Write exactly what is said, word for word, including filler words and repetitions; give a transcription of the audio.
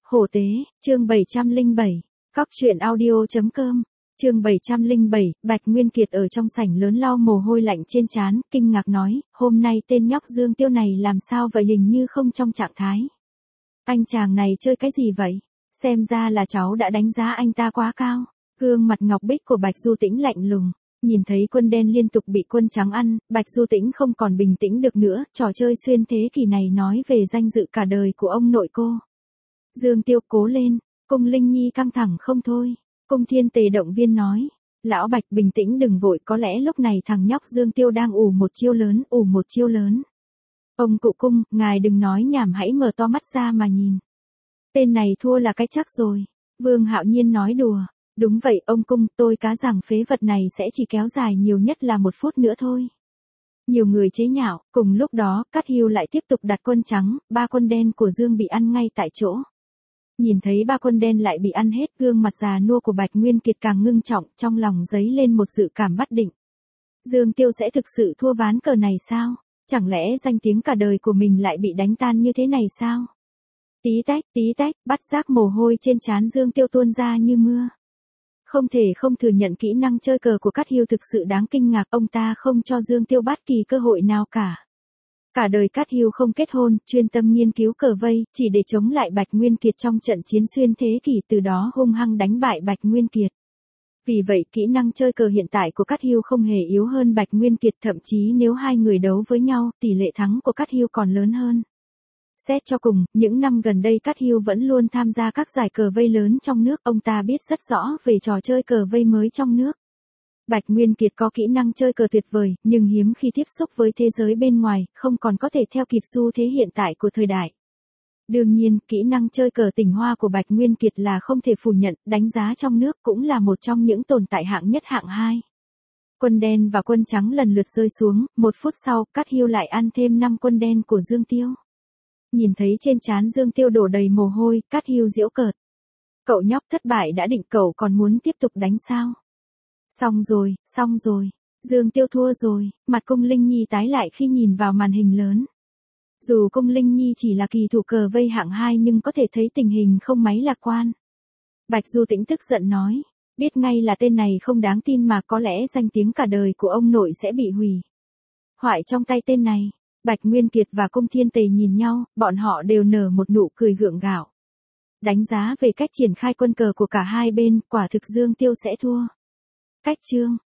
Hổ tế, chương bảy trăm lẻ bảy, cóc truyện audio chấm com, chương bảy trăm lẻ bảy, Bạch Nguyên Kiệt ở trong sảnh lớn lau mồ hôi lạnh trên trán, kinh ngạc nói, hôm nay tên nhóc Dương Tiêu này làm sao vậy, hình như không trong trạng thái. Anh chàng này chơi cái gì vậy? Xem ra là cháu đã đánh giá anh ta quá cao. Gương mặt ngọc bích của Bạch Du Tĩnh lạnh lùng, nhìn thấy quân đen liên tục bị quân trắng ăn, Bạch Du Tĩnh không còn bình tĩnh được nữa, trò chơi xuyên thế kỷ này nói về danh dự cả đời của ông nội cô. Dương Tiêu cố lên, Cung Linh Nhi căng thẳng không thôi, Cung Thiên Tề động viên nói, lão Bạch bình tĩnh đừng vội, có lẽ lúc này thằng nhóc Dương Tiêu đang ủ một chiêu lớn, ủ một chiêu lớn. Ông cụ Cung, ngài đừng nói nhảm, hãy mở to mắt ra mà nhìn. Tên này thua là cái chắc rồi. Vương Hạo Nhiên nói đùa, đúng vậy ông Cung, tôi cá rằng phế vật này sẽ chỉ kéo dài nhiều nhất là một phút nữa thôi. Nhiều người chế nhạo, cùng lúc đó, Cát Hưu lại tiếp tục đặt quân trắng, ba quân đen của Dương bị ăn ngay tại chỗ. Nhìn thấy ba quân đen lại bị ăn hết, gương mặt già nua của Bạch Nguyên Kiệt càng ngưng trọng, trong lòng dấy lên một dự cảm bất định. Dương Tiêu sẽ thực sự thua ván cờ này sao? Chẳng lẽ danh tiếng cả đời của mình lại bị đánh tan như thế này sao? Tí tách, tí tách, bắt giác mồ hôi trên trán Dương Tiêu tuôn ra như mưa. Không thể không thừa nhận kỹ năng chơi cờ của Cát Hưu thực sự đáng kinh ngạc, ông ta không cho Dương Tiêu bất kỳ cơ hội nào cả. Cả đời Cát Hưu không kết hôn, chuyên tâm nghiên cứu cờ vây, chỉ để chống lại Bạch Nguyên Kiệt trong trận chiến xuyên thế kỷ, từ đó hung hăng đánh bại Bạch Nguyên Kiệt. Vì vậy kỹ năng chơi cờ hiện tại của Cát Hưu không hề yếu hơn Bạch Nguyên Kiệt, thậm chí nếu hai người đấu với nhau, tỷ lệ thắng của Cát Hưu còn lớn hơn. Xét cho cùng, những năm gần đây Cát Hưu vẫn luôn tham gia các giải cờ vây lớn trong nước, ông ta biết rất rõ về trò chơi cờ vây mới trong nước. Bạch Nguyên Kiệt có kỹ năng chơi cờ tuyệt vời, nhưng hiếm khi tiếp xúc với thế giới bên ngoài, không còn có thể theo kịp xu thế hiện tại của thời đại. Đương nhiên, kỹ năng chơi cờ tỉnh hoa của Bạch Nguyên Kiệt là không thể phủ nhận, đánh giá trong nước cũng là một trong những tồn tại hạng nhất hạng hai. Quân đen và quân trắng lần lượt rơi xuống, một phút sau, Cát Hưu lại ăn thêm năm quân đen của Dương Tiêu. Nhìn thấy trên trán Dương Tiêu đổ đầy mồ hôi, Cát Hưu giễu cợt. Cậu nhóc thất bại đã định, cậu còn muốn tiếp tục đánh sao? Xong rồi, xong rồi. Dương Tiêu thua rồi, mặt Cung Linh Nhi tái lại khi nhìn vào màn hình lớn. Dù Cung Linh Nhi chỉ là kỳ thủ cờ vây hạng hai nhưng có thể thấy tình hình không mấy lạc quan. Bạch Du Tĩnh tức giận nói, biết ngay là tên này không đáng tin mà có lẽ danh tiếng cả đời của ông nội sẽ bị hủy hoại trong tay tên này. Bạch Nguyên Kiệt và Cung Thiên Tề nhìn nhau, bọn họ đều nở một nụ cười gượng gạo. Đánh giá về cách triển khai quân cờ của cả hai bên, quả thực Dương Tiêu sẽ thua. Cách chương